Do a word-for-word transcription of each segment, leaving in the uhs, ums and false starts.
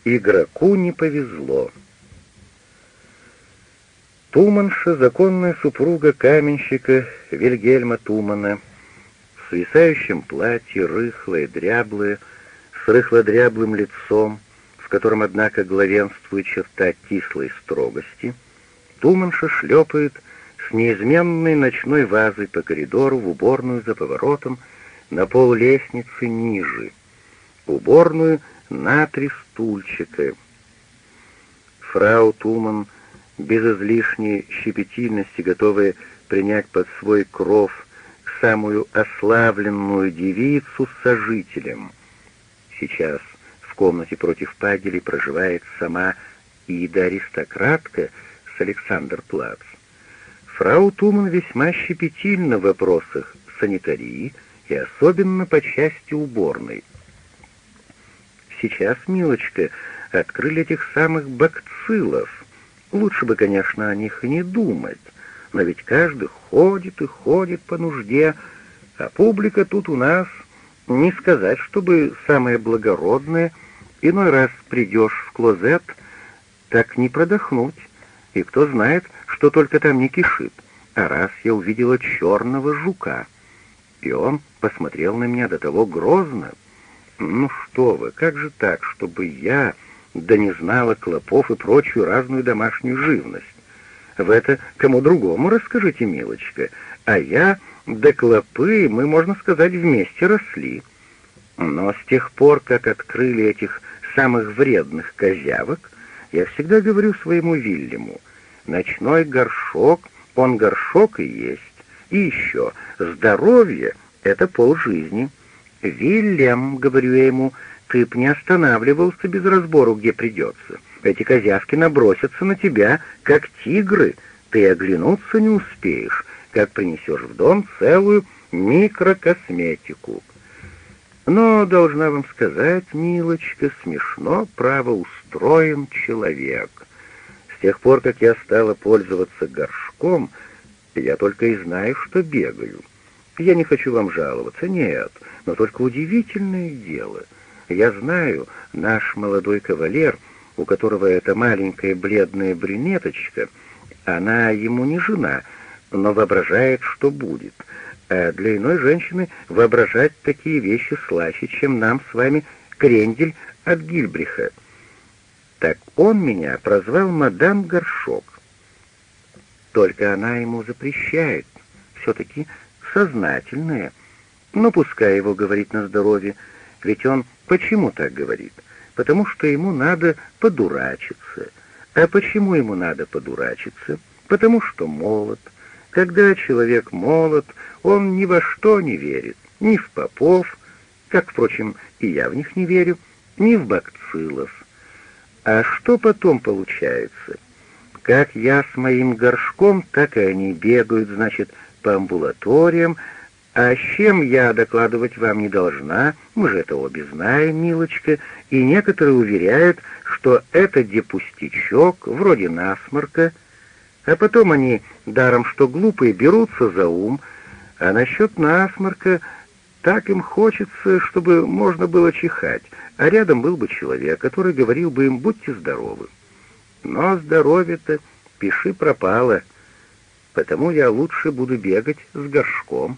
Игроку не повезло. Туманша, законная супруга каменщика Вильгельма Тумана, в свисающем платье, рыхлое, дряблое, с рыхло-дряблым лицом, в котором, однако, главенствует черта кислой строгости, Туманша шлепает с неизменной ночной вазой по коридору в уборную за поворотом на пол лестницы ниже. Уборную на три стульчика. Фрау Туман, без излишней щепетильности, готовая принять под свой кров самую ославленную девицу с сожителем. Сейчас в комнате против Пагелей проживает сама Ида-аристократка с Александр-Плац. Фрау Туман весьма щепетильна в вопросах санитарии и особенно по части уборной. Сейчас, милочка, открыли этих самых бакциллов. Лучше бы, конечно, о них и не думать, но ведь каждый ходит и ходит по нужде, а публика тут у нас, не сказать, чтобы самая благородная. Иной раз придешь в клозет, так не продохнуть, и кто знает, что только там не кишит. А раз я увидела черного жука, и он посмотрел на меня до того грозно. Ну что вы, как же так, чтобы я, да не знала клопов и прочую разную домашнюю живность? В это кому другому расскажите, милочка, а я, да клопы, мы, можно сказать, вместе росли. Но с тех пор, как открыли этих самых вредных козявок, я всегда говорю своему Вильяму: ночной горшок, он горшок и есть. И еще, здоровье — это полжизни. «Вильям, — говорю я ему, — ты б не останавливался без разбору, где придется. Эти козявки набросятся на тебя, как тигры. Ты оглянуться не успеешь, как принесешь в дом целую микрокосметику». Но, должна вам сказать, милочка, смешно, право, устроен человек. С тех пор, как я стала пользоваться горшком, я только и знаю, что бегаю. Я не хочу вам жаловаться, нет, но только удивительное дело. Я знаю, наш молодой кавалер, у которого эта маленькая бледная брюнеточка, она ему не жена, но воображает, что будет. А для иной женщины воображать такие вещи слаще, чем нам с вами крендель от Гильбриха. Так он меня прозвал мадам Горшок. Только она ему запрещает, все-таки сознательная. Но пускай его говорит на здоровье, ведь он почему так говорит? Потому что ему надо подурачиться. А почему ему надо подурачиться? Потому что молод. Когда человек молод, он ни во что не верит, ни в попов, как, впрочем, и я в них не верю, ни в бакциллов. А что потом получается? Как я с моим горшком, так и они бегают, значит, по амбулаториям, а с чем я докладывать вам не должна, мы же это обе знаем, милочка, и некоторые уверяют, что это депустячок, вроде насморка, а потом они, даром что глупые, берутся за ум, а насчет насморка так им хочется, чтобы можно было чихать, а рядом был бы человек, который говорил бы им: будьте здоровы. Но здоровье-то пиши пропало, потому я лучше буду бегать с горшком.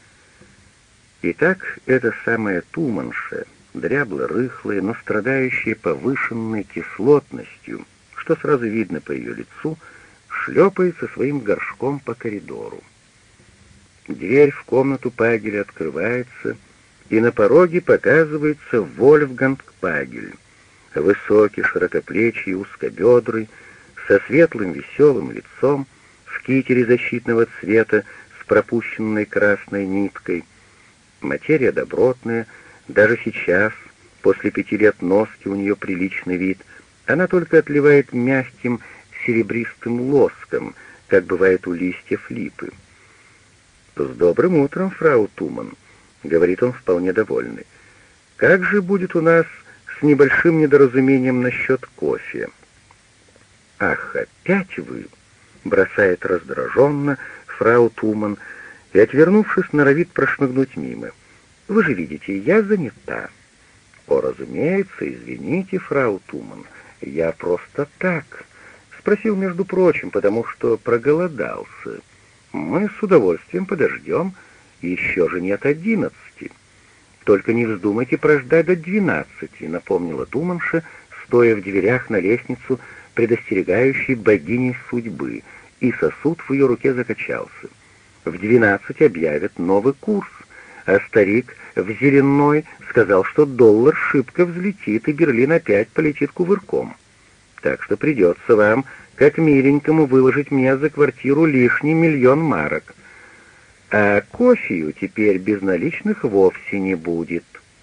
Итак, эта самая Туманша, дрябло-рыхлая, но страдающая повышенной кислотностью, что сразу видно по ее лицу, шлепает со своим горшком по коридору. Дверь в комнату Пагеля открывается, и на пороге показывается Вольфганг Пагель, высокий, широкоплечий, узкобедрый, со светлым веселым лицом, в китере защитного цвета с пропущенной красной ниткой. Материя добротная, даже сейчас, после пяти лет носки, у нее приличный вид, она только отливает мягким серебристым лоском, как бывает у листьев липы. «С добрым утром, фрау Туман», — говорит он вполне довольный. «Как же будет у нас с небольшим недоразумением насчет кофе?» «Ах, опять вы!» — бросает раздраженно фрау Туман и, отвернувшись, норовит прошмыгнуть мимо. «Вы же видите, я занята». «О, разумеется, извините, фрау Туман, я просто так. Спросил, между прочим, потому что проголодался. Мы с удовольствием подождем, еще же нет одиннадцати. Только не вздумайте прождать до двенадцати», — напомнила Туманша, стоя в дверях на лестницу, предостерегающей богини судьбы, и сосуд в ее руке закачался. «В двенадцать объявят новый курс, а старик в Зеленой сказал, что доллар шибко взлетит, и Берлин опять полетит кувырком. Так что придется вам, как миленькому, выложить мне за квартиру лишний миллион марок. А кофею теперь без наличных вовсе не будет».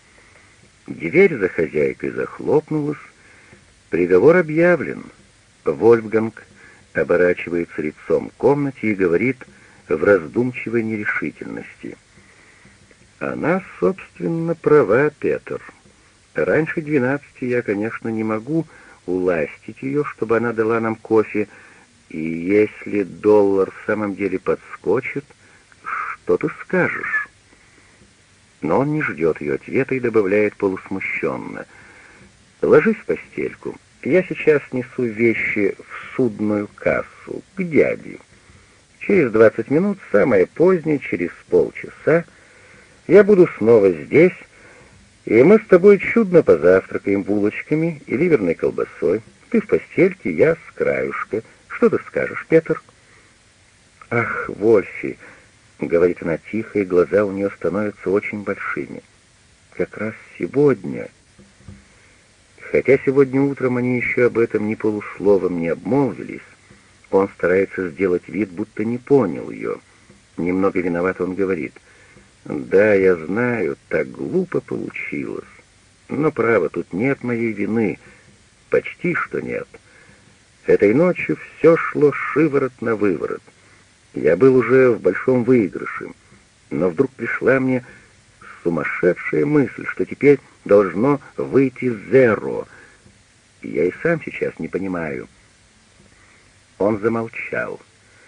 Дверь за хозяйкой захлопнулась. Приговор объявлен. Вольфганг оборачивается лицом к комнате и говорит в раздумчивой нерешительности: «Она, собственно, права, Петр. Раньше двенадцати я, конечно, не могу уластить ее, чтобы она дала нам кофе, и если доллар в самом деле подскочит, что ты скажешь?» Но он не ждет ее ответа и добавляет полусмущенно: «Ложись в постельку. Я сейчас несу вещи в судную кассу, к дяде. Через двадцать минут, самое позднее, через полчаса, я буду снова здесь, и мы с тобой чудно позавтракаем булочками и ливерной колбасой. Ты в постельке, я с краюшка. Что ты скажешь, Петр?» «Ах, Вольфи!» — говорит она тихо, и глаза у нее становятся очень большими. «Как раз сегодня...» Хотя сегодня утром они еще об этом ни полусловом не обмолвились, он старается сделать вид, будто не понял ее. Немного виноват он говорит: «Да, я знаю, так глупо получилось. Но, право, тут нет моей вины. Почти что нет. Этой ночью все шло шиворот на выворот. Я был уже в большом выигрыше. Но вдруг пришла мне сумасшедшая мысль, что теперь должно выйти зеро. Я и сам сейчас не понимаю». Он замолчал.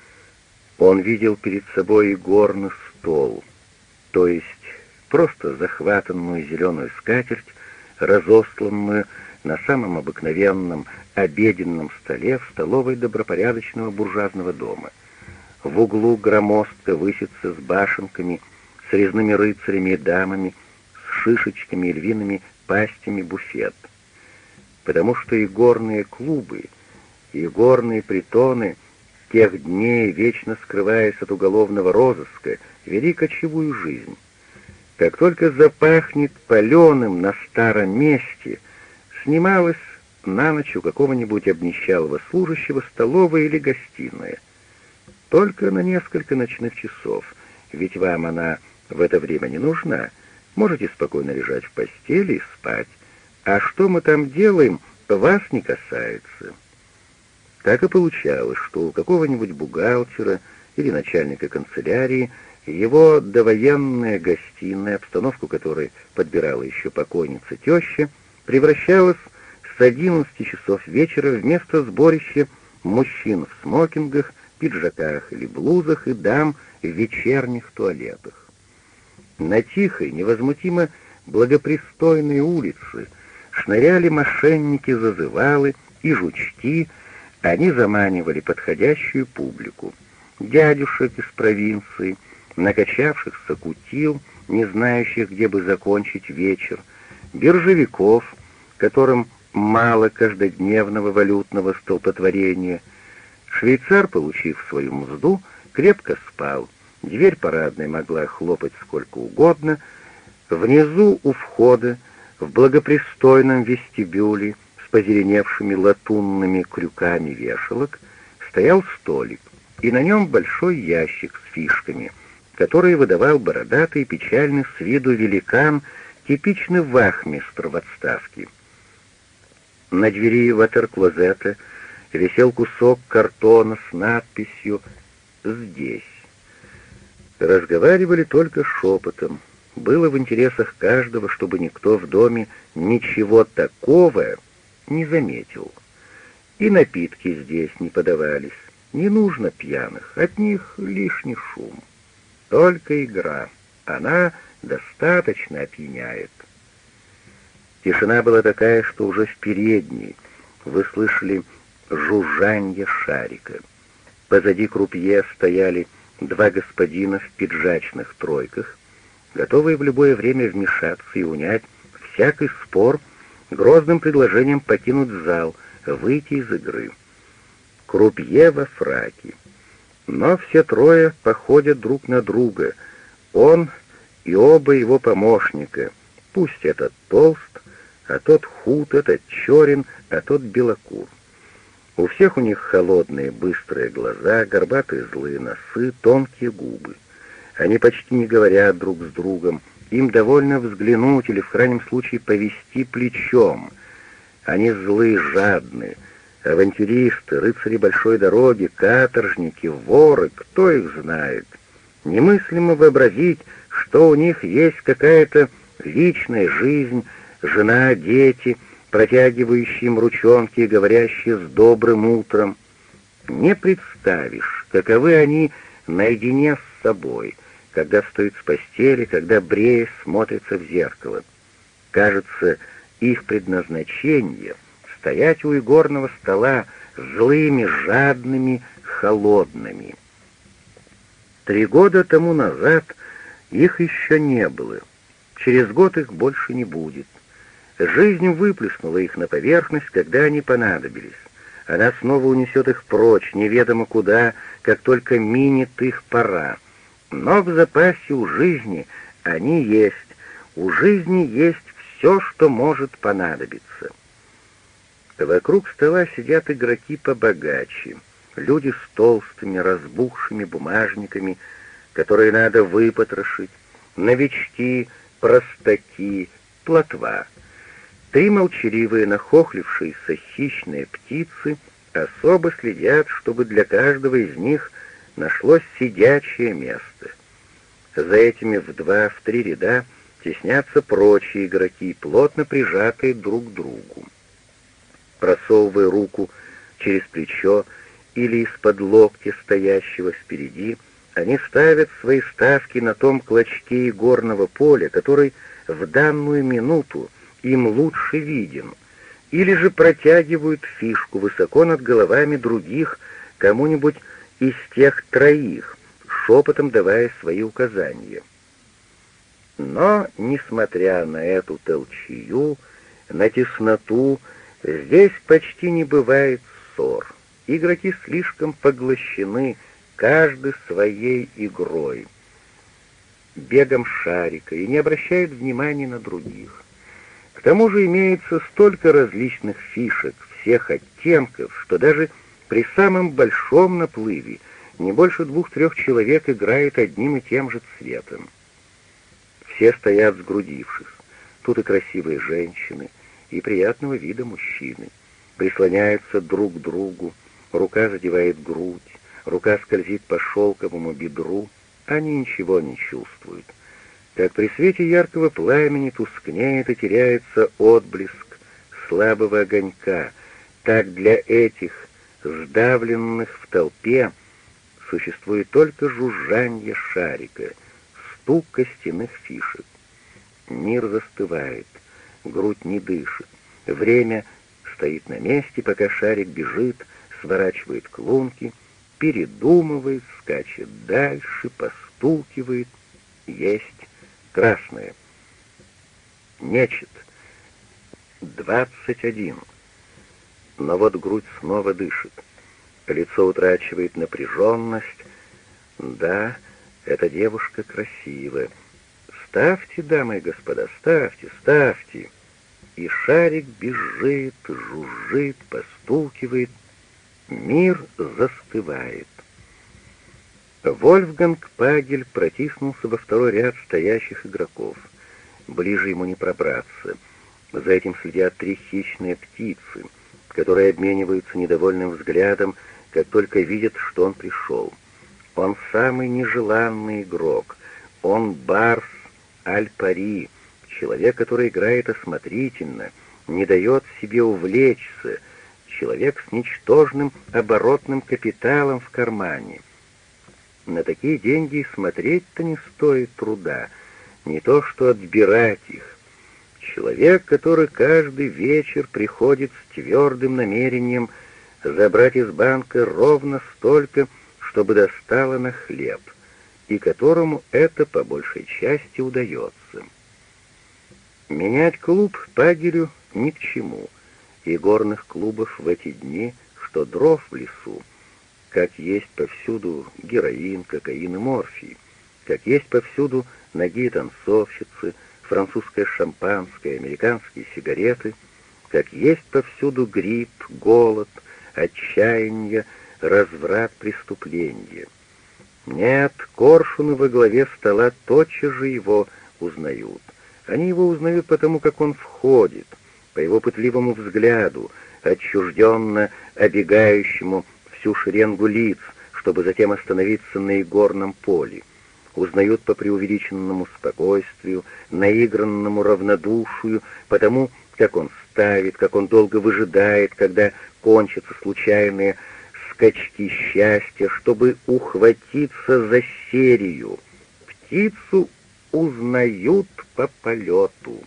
Он видел перед собой игорный стол, то есть просто захватанную зеленую скатерть, разосланную на самом обыкновенном обеденном столе в столовой добропорядочного буржуазного дома. В углу громоздко высится с башенками, с резными рыцарями и дамами, с шишечками и львиными пастями буфет. Потому что и горные клубы, и горные притоны тех дней, вечно скрываясь от уголовного розыска, вели кочевую жизнь. Как только запахнет паленым на старом месте, снималась на ночь у какого-нибудь обнищалого служащего столовая или гостиная. Только на несколько ночных часов, ведь вам она в это время не нужна. Можете спокойно лежать в постели и спать. А что мы там делаем, вас не касается». Так и получалось, что у какого-нибудь бухгалтера или начальника канцелярии его довоенная гостиная, обстановку которой подбирала еще покойница теща, превращалась с одиннадцати часов вечера в место сборища мужчин в смокингах, пиджаках или блузах и дам в вечерних туалетах. На тихой, невозмутимо благопристойной улице шныряли мошенники-зазывалы и жучки. Они заманивали подходящую публику: дядюшек из провинции, накачавшихся кутил, не знающих, где бы закончить вечер, биржевиков, которым мало каждодневного валютного столпотворения. Швейцар, получив свою мзду, крепко спал. Дверь парадной могла хлопать сколько угодно. Внизу у входа, в благопристойном вестибюле, с позеленевшими латунными крюками вешалок, стоял столик, и на нем большой ящик с фишками, который выдавал бородатый, печальный с виду великан, типичный вахмистр в отставке. На двери ватерклозета висел кусок картона с надписью «Здесь». Разговаривали только шепотом. Было в интересах каждого, чтобы никто в доме ничего такого не заметил. И напитки здесь не подавались. Не нужно пьяных, от них лишний шум. Только игра. Она достаточно опьяняет. Тишина была такая, что уже в передней вы слышали жужжанье шарика. Позади крупье стояли два господина в пиджачных тройках, готовые в любое время вмешаться и унять всякий спор грозным предложением покинуть зал, выйти из игры. Крупье во фраке. Но все трое походят друг на друга. Он и оба его помощника. Пусть этот толст, а тот худ, этот черен, а тот белокур. У всех у них холодные быстрые глаза, горбатые злые носы, тонкие губы. Они почти не говорят друг с другом, им довольно взглянуть или в крайнем случае повести плечом. Они злые, жадные, авантюристы, рыцари большой дороги, каторжники, воры, кто их знает. Немыслимо вообразить, что у них есть какая-то личная жизнь, жена, дети, протягивающие им ручонки и говорящие с добрым утром. Не представишь, каковы они наедине с собой, когда встают с постели, когда, бреясь, смотрятся в зеркало. Кажется, их предназначение — стоять у игорного стола злыми, жадными, холодными. Три года тому назад их еще не было. Через год их больше не будет. Жизнь выплеснула их на поверхность, когда они понадобились. Она снова унесет их прочь, неведомо куда, как только минет их пора. Но в запасе у жизни они есть. У жизни есть все, что может понадобиться. Вокруг стола сидят игроки побогаче, люди с толстыми, разбухшими бумажниками, которые надо выпотрошить, новички, простаки, плотва. Три молчаливые, нахохлившиеся хищные птицы особо следят, чтобы для каждого из них нашлось сидячее место. За этими в два, в три ряда теснятся прочие игроки, плотно прижатые друг к другу. Просовывая руку через плечо или из-под локтя стоящего впереди, они ставят свои ставки на том клочке игорного поля, который в данную минуту им лучше виден, или же протягивают фишку высоко над головами других кому-нибудь из тех троих, шепотом давая свои указания. Но, несмотря на эту толчею, на тесноту, здесь почти не бывает ссор. Игроки слишком поглощены каждый своей игрой, бегом шарика, и не обращают внимания на других. К тому же имеется столько различных фишек, всех оттенков, что даже при самом большом наплыве не больше двух-трех человек играют одним и тем же цветом. Все стоят сгрудившись. Тут и красивые женщины, и приятного вида мужчины. Прислоняются друг к другу, рука задевает грудь, рука скользит по шелковому бедру, они ничего не чувствуют. Как при свете яркого пламени тускнеет и теряется отблеск слабого огонька, так для этих, сдавленных в толпе, существует только жужжанье шарика, стук костяных фишек. Мир застывает, грудь не дышит, время стоит на месте, пока шарик бежит, сворачивает к лунке, передумывает, скачет дальше, постукивает. Есть красное. Нечет. Двадцать один. Но вот грудь снова дышит. Лицо утрачивает напряженность. Да, эта девушка красивая. Ставьте, дамы и господа, ставьте, ставьте. И шарик бежит, жужжит, постукивает. Мир застывает. Вольфганг Пагель протиснулся во второй ряд стоящих игроков. Ближе ему не пробраться. За этим следят три хищные птицы, которые обмениваются недовольным взглядом, как только видят, что он пришел. Он самый нежеланный игрок. Он барс аль-пари, человек, который играет осмотрительно, не дает себе увлечься, человек с ничтожным оборотным капиталом в кармане. На такие деньги смотреть-то не стоит труда, не то что отбирать их. Человек, который каждый вечер приходит с твердым намерением забрать из банка ровно столько, чтобы достало на хлеб, и которому это по большей части удается. Менять клуб Пагелю ни к чему, и горных клубов в эти дни, что дров в лесу, как есть повсюду героин, кокаин и морфий, как есть повсюду ноги танцовщицы, французское шампанское, американские сигареты, как есть повсюду грипп, голод, отчаяние, разврат, преступления. Нет, коршуны во главе стола тотчас же его узнают. Они его узнают потому, как он входит, по его пытливому взгляду, отчужденно обегающему всю шеренгу лиц, чтобы затем остановиться на игорном поле. Узнают по преувеличенному спокойствию, наигранному равнодушию, потому как он ставит, как он долго выжидает, когда кончатся случайные скачки счастья, чтобы ухватиться за серию. Птицу узнают по полету.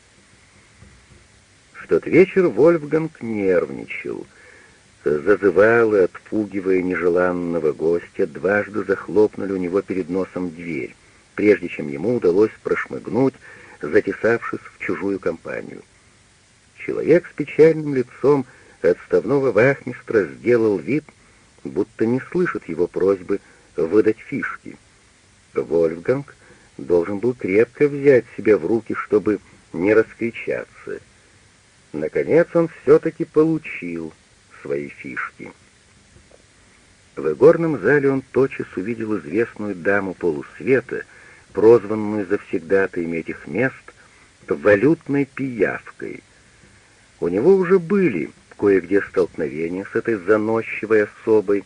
В тот вечер Вольфганг нервничал, зазывал и, отпугивая нежеланного гостя, дважды захлопнули у него перед носом дверь, прежде чем ему удалось прошмыгнуть, затесавшись в чужую компанию. Человек с печальным лицом отставного вахмистра сделал вид, будто не слышит его просьбы выдать фишки. Вольфганг должен был крепко взять себя в руки, чтобы не раскричаться. Наконец он все-таки получил свои фишки. В игорном зале он тотчас увидел известную даму полусвета, прозванную завсегдатаями этих мест валютной пиявкой. У него уже были кое-где столкновения с этой заносчивой особой,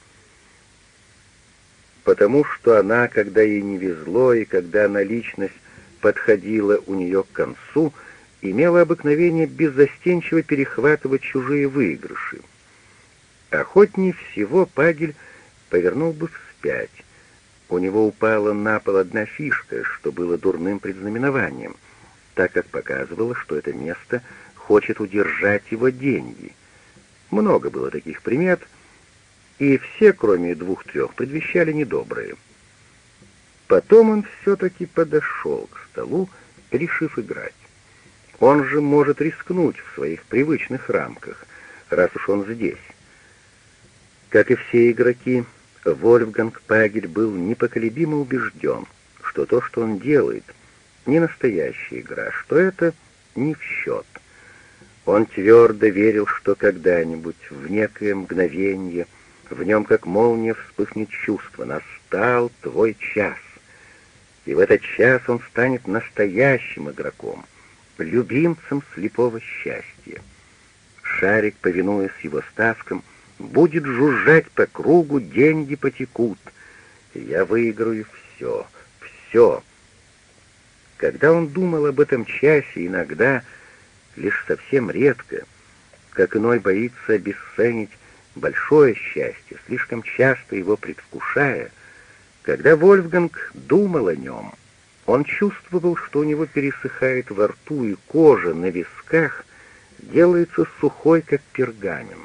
потому что она, когда ей не везло и когда наличность подходила у нее к концу, имела обыкновение беззастенчиво перехватывать чужие выигрыши. Охотнее всего Пагель повернул бы вспять. У него упала на пол одна фишка, что было дурным предзнаменованием, так как показывало, что это место хочет удержать его деньги. Много было таких примет, и все, кроме двух-трех, предвещали недобрые. Потом он все-таки подошел к столу, решив играть. Он же может рискнуть в своих привычных рамках, раз уж он здесь. Как и все игроки, Вольфганг Пагель был непоколебимо убежден, что то, что он делает, не настоящая игра, что это не в счет. Он твердо верил, что когда-нибудь, в некое мгновение, в нем как молния вспыхнет чувство: настал твой час. И в этот час он станет настоящим игроком, любимцем слепого счастья. Шарик, повинуясь его ставкам, будет жужжать по кругу, деньги потекут. Я выиграю все, все. Когда он думал об этом часе, иногда, лишь совсем редко, как иной боится обесценить большое счастье, слишком часто его предвкушая, когда Вольфганг думал о нем, он чувствовал, что у него пересыхает во рту, и кожа на висках делается сухой, как пергамент.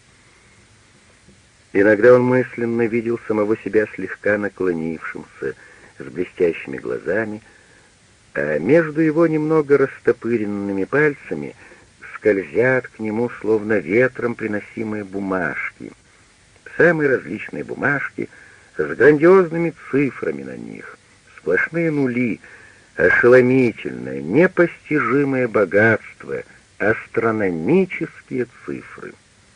Иногда он мысленно видел самого себя слегка наклонившимся, с блестящими глазами, а между его немного растопыренными пальцами скользят к нему, словно ветром приносимые бумажки, самые различные бумажки с грандиозными цифрами на них, сплошные нули, ошеломительное, непостижимое богатство, астрономические цифры.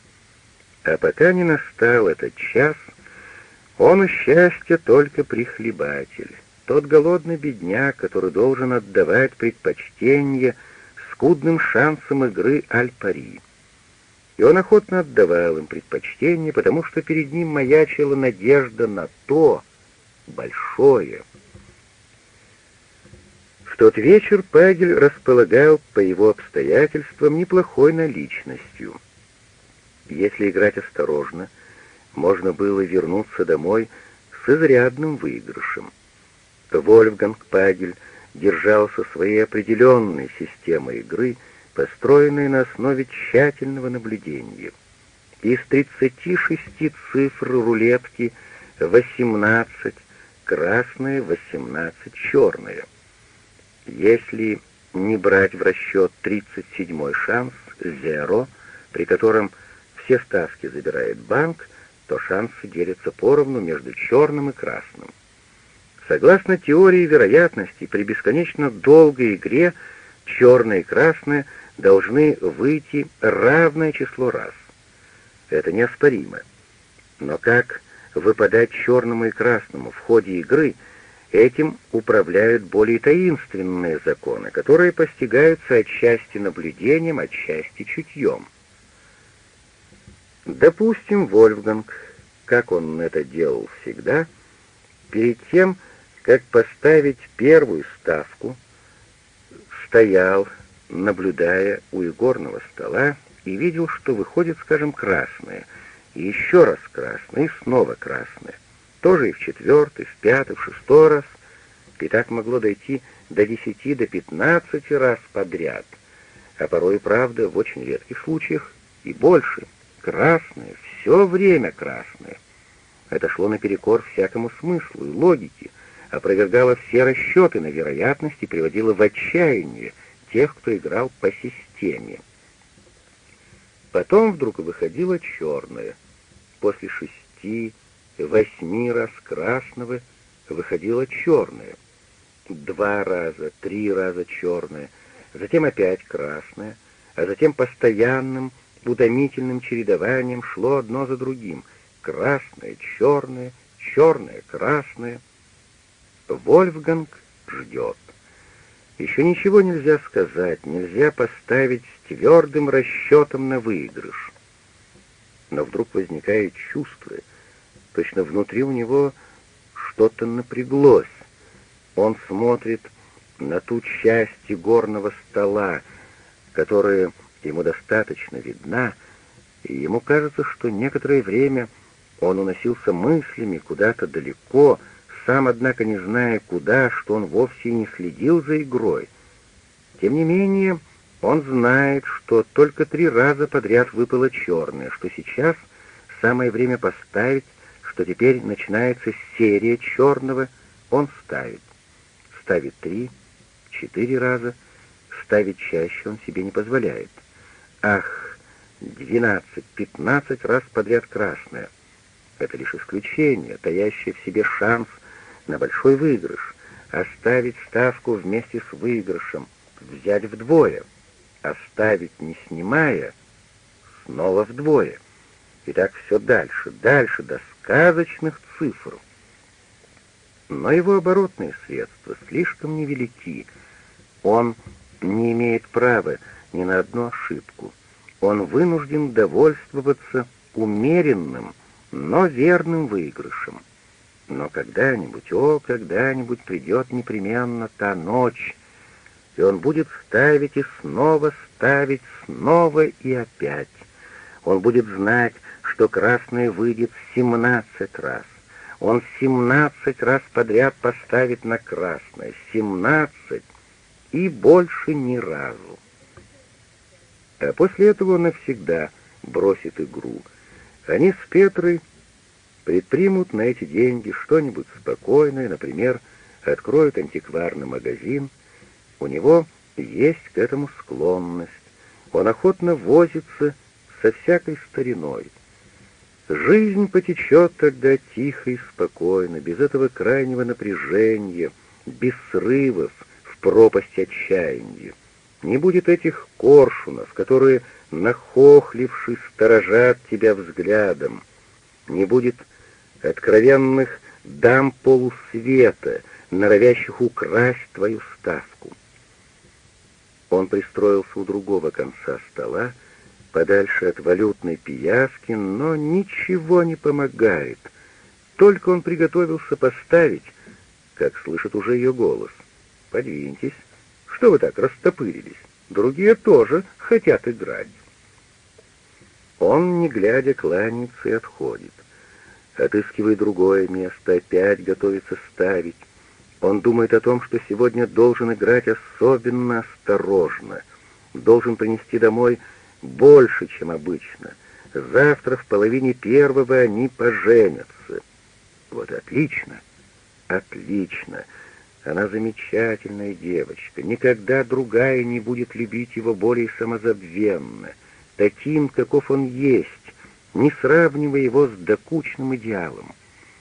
А пока не настал этот час, он у счастья только прихлебатель, тот голодный бедняк, который должен отдавать предпочтение скудным шансам игры аль-пари. И он охотно отдавал им предпочтение, потому что перед ним маячила надежда на то большое. В тот вечер Пагель располагал по его обстоятельствам неплохой наличностью. Если играть осторожно, можно было вернуться домой с изрядным выигрышем. Вольфганг Пагель держался своей определенной системы игры, построенные на основе тщательного наблюдения. Из тридцати шести цифр рулетки восемнадцать красные, восемнадцать черные. Если не брать в расчет тридцать седьмой шанс, зеро, при котором все ставки забирает банк, то шансы делятся поровну между черным и красным. Согласно теории вероятности, при бесконечно долгой игре черное и красное должны выйти равное число раз. Это неоспоримо. Но как выпадать черному и красному в ходе игры, этим управляют более таинственные законы, которые постигаются отчасти наблюдением, отчасти чутьем. Допустим, Вольфганг, как он это делал всегда, перед тем, как поставить первую ставку, стоял, наблюдая у игорного стола, и видел, что выходит, скажем, красное, и еще раз красное, и снова красное. Тоже и в четвертый, в пятый, в шестой раз. И так могло дойти до десяти, до пятнадцати раз подряд. А порой, и правда, в очень редких случаях и больше. Красное, все время красное. Это шло наперекор всякому смыслу и логике, опровергало все расчеты на вероятность и приводило в отчаяние тех, кто играл по системе. Потом вдруг выходило черное. После шести, восьми раз красного выходило черное. Два раза, три раза черное, затем опять красное, а затем постоянным, утомительным чередованием шло одно за другим. Красное, черное, черное, красное. Вольфганг ждет. Еще ничего нельзя сказать, нельзя поставить с твердым расчетом на выигрыш. Но вдруг возникает чувство, точно внутри у него что-то напряглось. Он смотрит на ту часть игорного стола, которая ему достаточно видна, и ему кажется, что некоторое время он уносился мыслями куда-то далеко, сам, однако, не зная куда, что он вовсе не следил за игрой. Тем не менее, он знает, что только три раза подряд выпало черное, что сейчас самое время поставить, что теперь начинается серия черного, он ставит. Ставит три, четыре раза, ставить чаще он себе не позволяет. Ах, двенадцать, пятнадцать раз подряд красное. Это лишь исключение, таящее в себе шанс на большой выигрыш, оставить ставку вместе с выигрышем, взять вдвое, оставить не снимая, снова вдвое. И так все дальше, дальше, до сказочных цифр. Но его оборотные средства слишком невелики. Он не имеет права ни на одну ошибку. Он вынужден довольствоваться умеренным, но верным выигрышем. Но когда-нибудь, о, когда-нибудь придет непременно та ночь, и он будет ставить и снова ставить, снова и опять. Он будет знать, что красное выйдет семнадцать раз. Он семнадцать раз подряд поставит на красное, семнадцать и больше ни разу. А после этого он навсегда бросит игру. Они с Петрой предпримут на эти деньги что-нибудь спокойное, например, откроют антикварный магазин. У него есть к этому склонность. Он охотно возится со всякой стариной. Жизнь потечет тогда тихо и спокойно, без этого крайнего напряжения, без срывов в пропасть отчаяния. Не будет этих коршунов, которые, нахохлившись, сторожат тебя взглядом. Не будет откровенных дам полусвета, норовящих украсть твою ставку. Он пристроился у другого конца стола, подальше от валютной пияски, но ничего не помогает. Только он приготовился поставить, как слышит уже ее голос. «Подвиньтесь. Что вы так растопырились? Другие тоже хотят играть». Он, не глядя, кланяется и отходит. Отыскивая другое место, опять готовится ставить. Он думает о том, что сегодня должен играть особенно осторожно. должен принести домой больше, чем обычно. Завтра в половине первого они поженятся. Вот отлично, отлично. Она замечательная девочка. Никогда другая не будет любить его более самозабвенно, таким, каков он есть, не сравнивая его с докучным идеалом.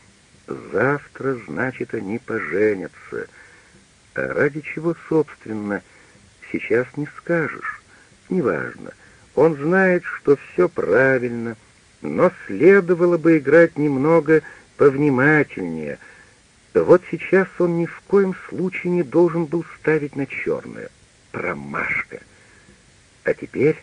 Завтра, значит, они поженятся. А ради чего, собственно, сейчас не скажешь. Неважно. Он знает, что все правильно, но следовало бы играть немного повнимательнее. Вот сейчас он ни в коем случае не должен был ставить на черное. Промашка. А теперь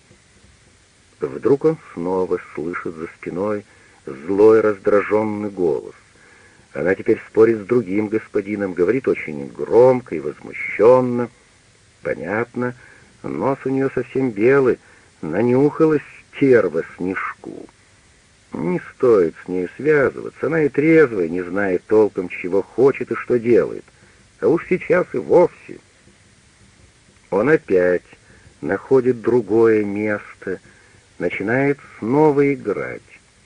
вдруг он снова слышит за спиной злой раздраженный голос. Она теперь спорит с другим господином, говорит очень громко и возмущенно. Понятно, нос у нее совсем белый, нанюхалась стерва снежку. Не стоит с ней связываться, она и трезвая, не знает толком, чего хочет и что делает. А уж сейчас и вовсе. Он опять находит другое место, начинает снова играть.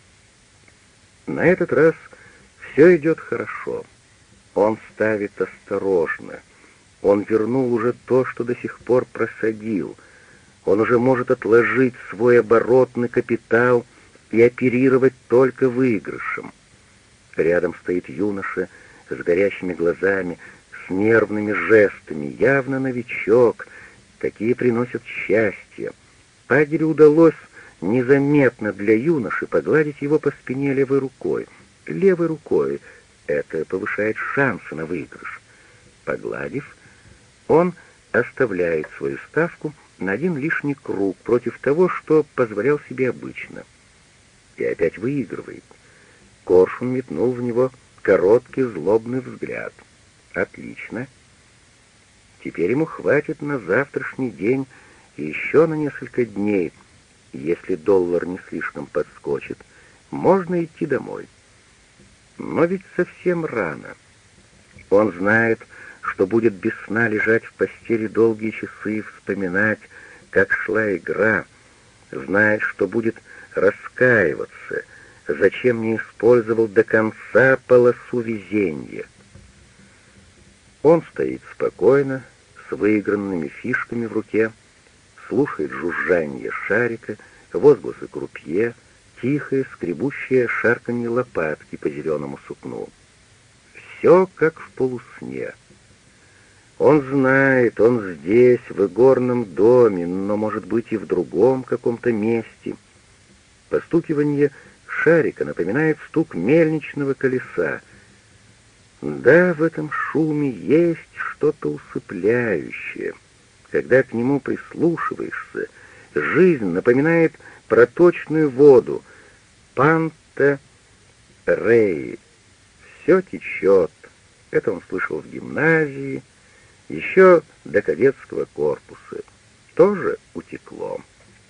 На этот раз все идет хорошо. Он ставит осторожно. Он вернул уже то, что до сих пор просадил. Он уже может отложить свой оборотный капитал и оперировать только выигрышем. Рядом стоит юноша с горящими глазами, с нервными жестами, явно новичок. Такие приносят счастье. Падерю удалось незаметно для юноши погладить его по спине левой рукой. Левой рукой это повышает шансы на выигрыш. Погладив, он оставляет свою ставку на один лишний круг против того, что позволял себе обычно. И опять выигрывает. Коршун метнул в него короткий злобный взгляд. Отлично. Теперь ему хватит на завтрашний день и еще на несколько дней. Если доллар не слишком подскочит, можно идти домой. Но ведь совсем рано. Он знает, что будет без сна лежать в постели долгие часы и вспоминать, как шла игра, знает, что будет раскаиваться, зачем не использовал до конца полосу везенья. Он стоит спокойно, с выигранными фишками в руке, слушает жужжание шарика, возгласы крупье, тихое скребущее шарканье лопатки по зеленому сукну. Все как в полусне. Он знает, он здесь, в игорном доме, но, может быть, и в другом каком-то месте. Постукивание шарика напоминает стук мельничного колеса. Да, в этом шуме есть что-то усыпляющее. Когда к нему прислушиваешься, жизнь напоминает проточную воду. Панта Рей. Все течет. Это он слышал в гимназии, еще до кадетского корпуса. Тоже утекло.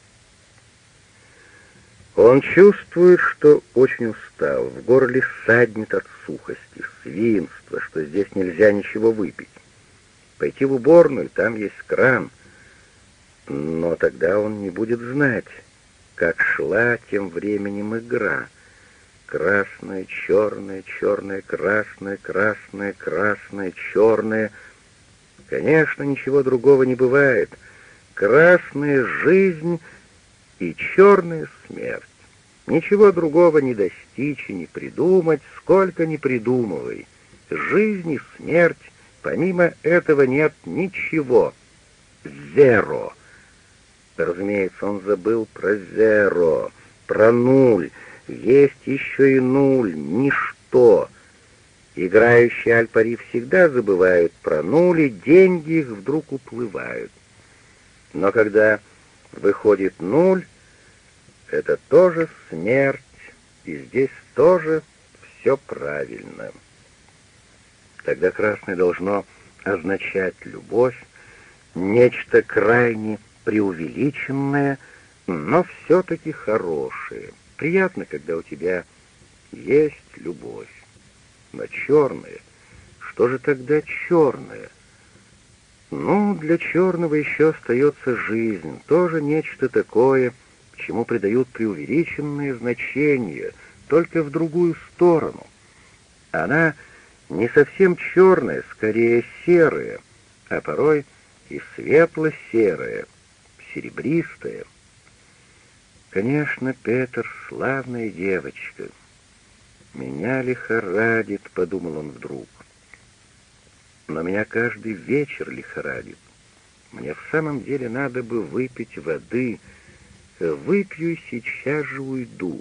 Он чувствует, что очень устал, в горле ссаднет от сухости, свинства, что здесь нельзя ничего выпить. Пойти в уборную, там есть кран. Но тогда он не будет знать, как шла тем временем игра. Красное, черное, черное, красное, красное, красное, черное. Конечно, ничего другого не бывает. Красная жизнь и черная смерть. Ничего другого не достичь и не придумать, сколько ни придумывай. Жизнь и смерть, помимо этого нет ничего. Зеро. Разумеется, он забыл про зеро, про нуль. Есть еще и нуль, ничто. Играющие аль-пари всегда забывают про нуль, и деньги их вдруг уплывают. Но когда выходит нуль, это тоже смерть, и здесь тоже все правильно. Тогда красное должно означать любовь, нечто крайне преувеличенное, но все-таки хорошее. Приятно, когда у тебя есть любовь. Но черное, что же тогда черное? Ну, для черного еще остается жизнь, тоже нечто такое, чему придают преувеличенное значение, только в другую сторону. Она не совсем черная, скорее серая, а порой и светло-серая, серебристая. Конечно, Петер — славная девочка. «Меня лихорадит», — подумал он вдруг. «Но меня каждый вечер лихорадит. Мне в самом деле надо бы выпить воды. Выпью и сейчас же уйду».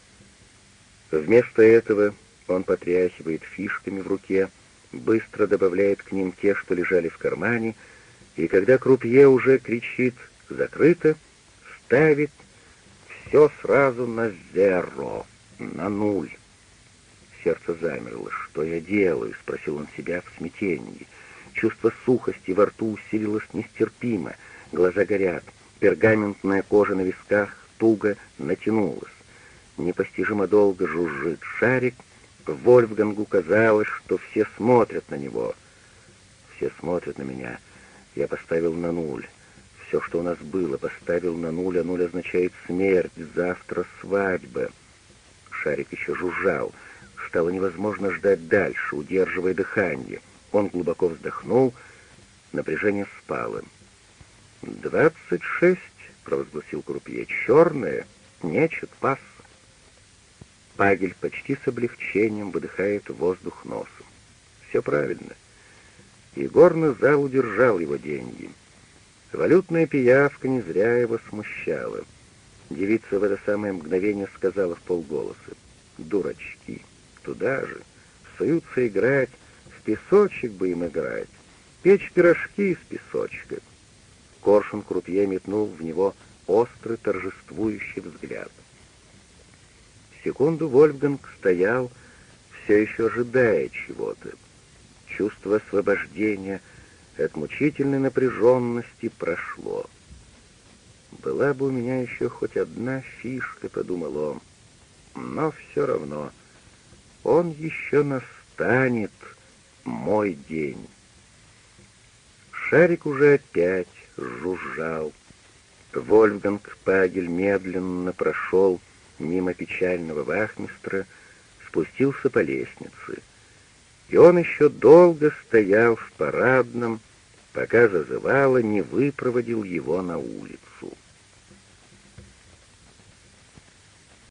Вместо этого он потряхивает фишками в руке, быстро добавляет к ним те, что лежали в кармане, и когда крупье уже кричит «закрыто», ставит все сразу на зеро, на нуль. Сердце замерло. «Что я делаю?» — спросил он себя в смятении. Чувство сухости во рту усилилось нестерпимо. Глаза горят. Пергаментная кожа на висках туго натянулась. Непостижимо долго жужжит шарик. Вольфгангу казалось, что все смотрят на него. «Все смотрят на меня. Я поставил на нуль. Все, что у нас было, поставил на нуль, а нуль означает смерть. Завтра свадьба». Шарик еще жужжал. Стало невозможно ждать дальше, удерживая дыхание. Он глубоко вздохнул, напряжение спало. «Двадцать шесть», — провозгласил крупье, — «черное, нечет, пас». Пагель почти с облегчением выдыхает воздух носом. Все правильно. И горный зал удержал его деньги. Валютная пиявка не зря его смущала. Девица в это самое мгновение сказала вполголоса: «Дурачки, туда же, суются играть, в песочек бы им играть, печь пирожки из песочка». Коршун крупье метнул в него острый торжествующий взгляд. Секунду Вольфганг стоял, все еще ожидая чего-то. Чувство освобождения от мучительной напряженности прошло. «Была бы у меня еще хоть одна фишка», — подумал он, — «но все равно он еще настанет, мой день». Шарик уже опять жужжал. Вольфганг Пагель медленно прошел мимо печального вахмистра, спустился по лестнице. И он еще долго стоял в парадном, пока зазывало не выпроводил его на улицу.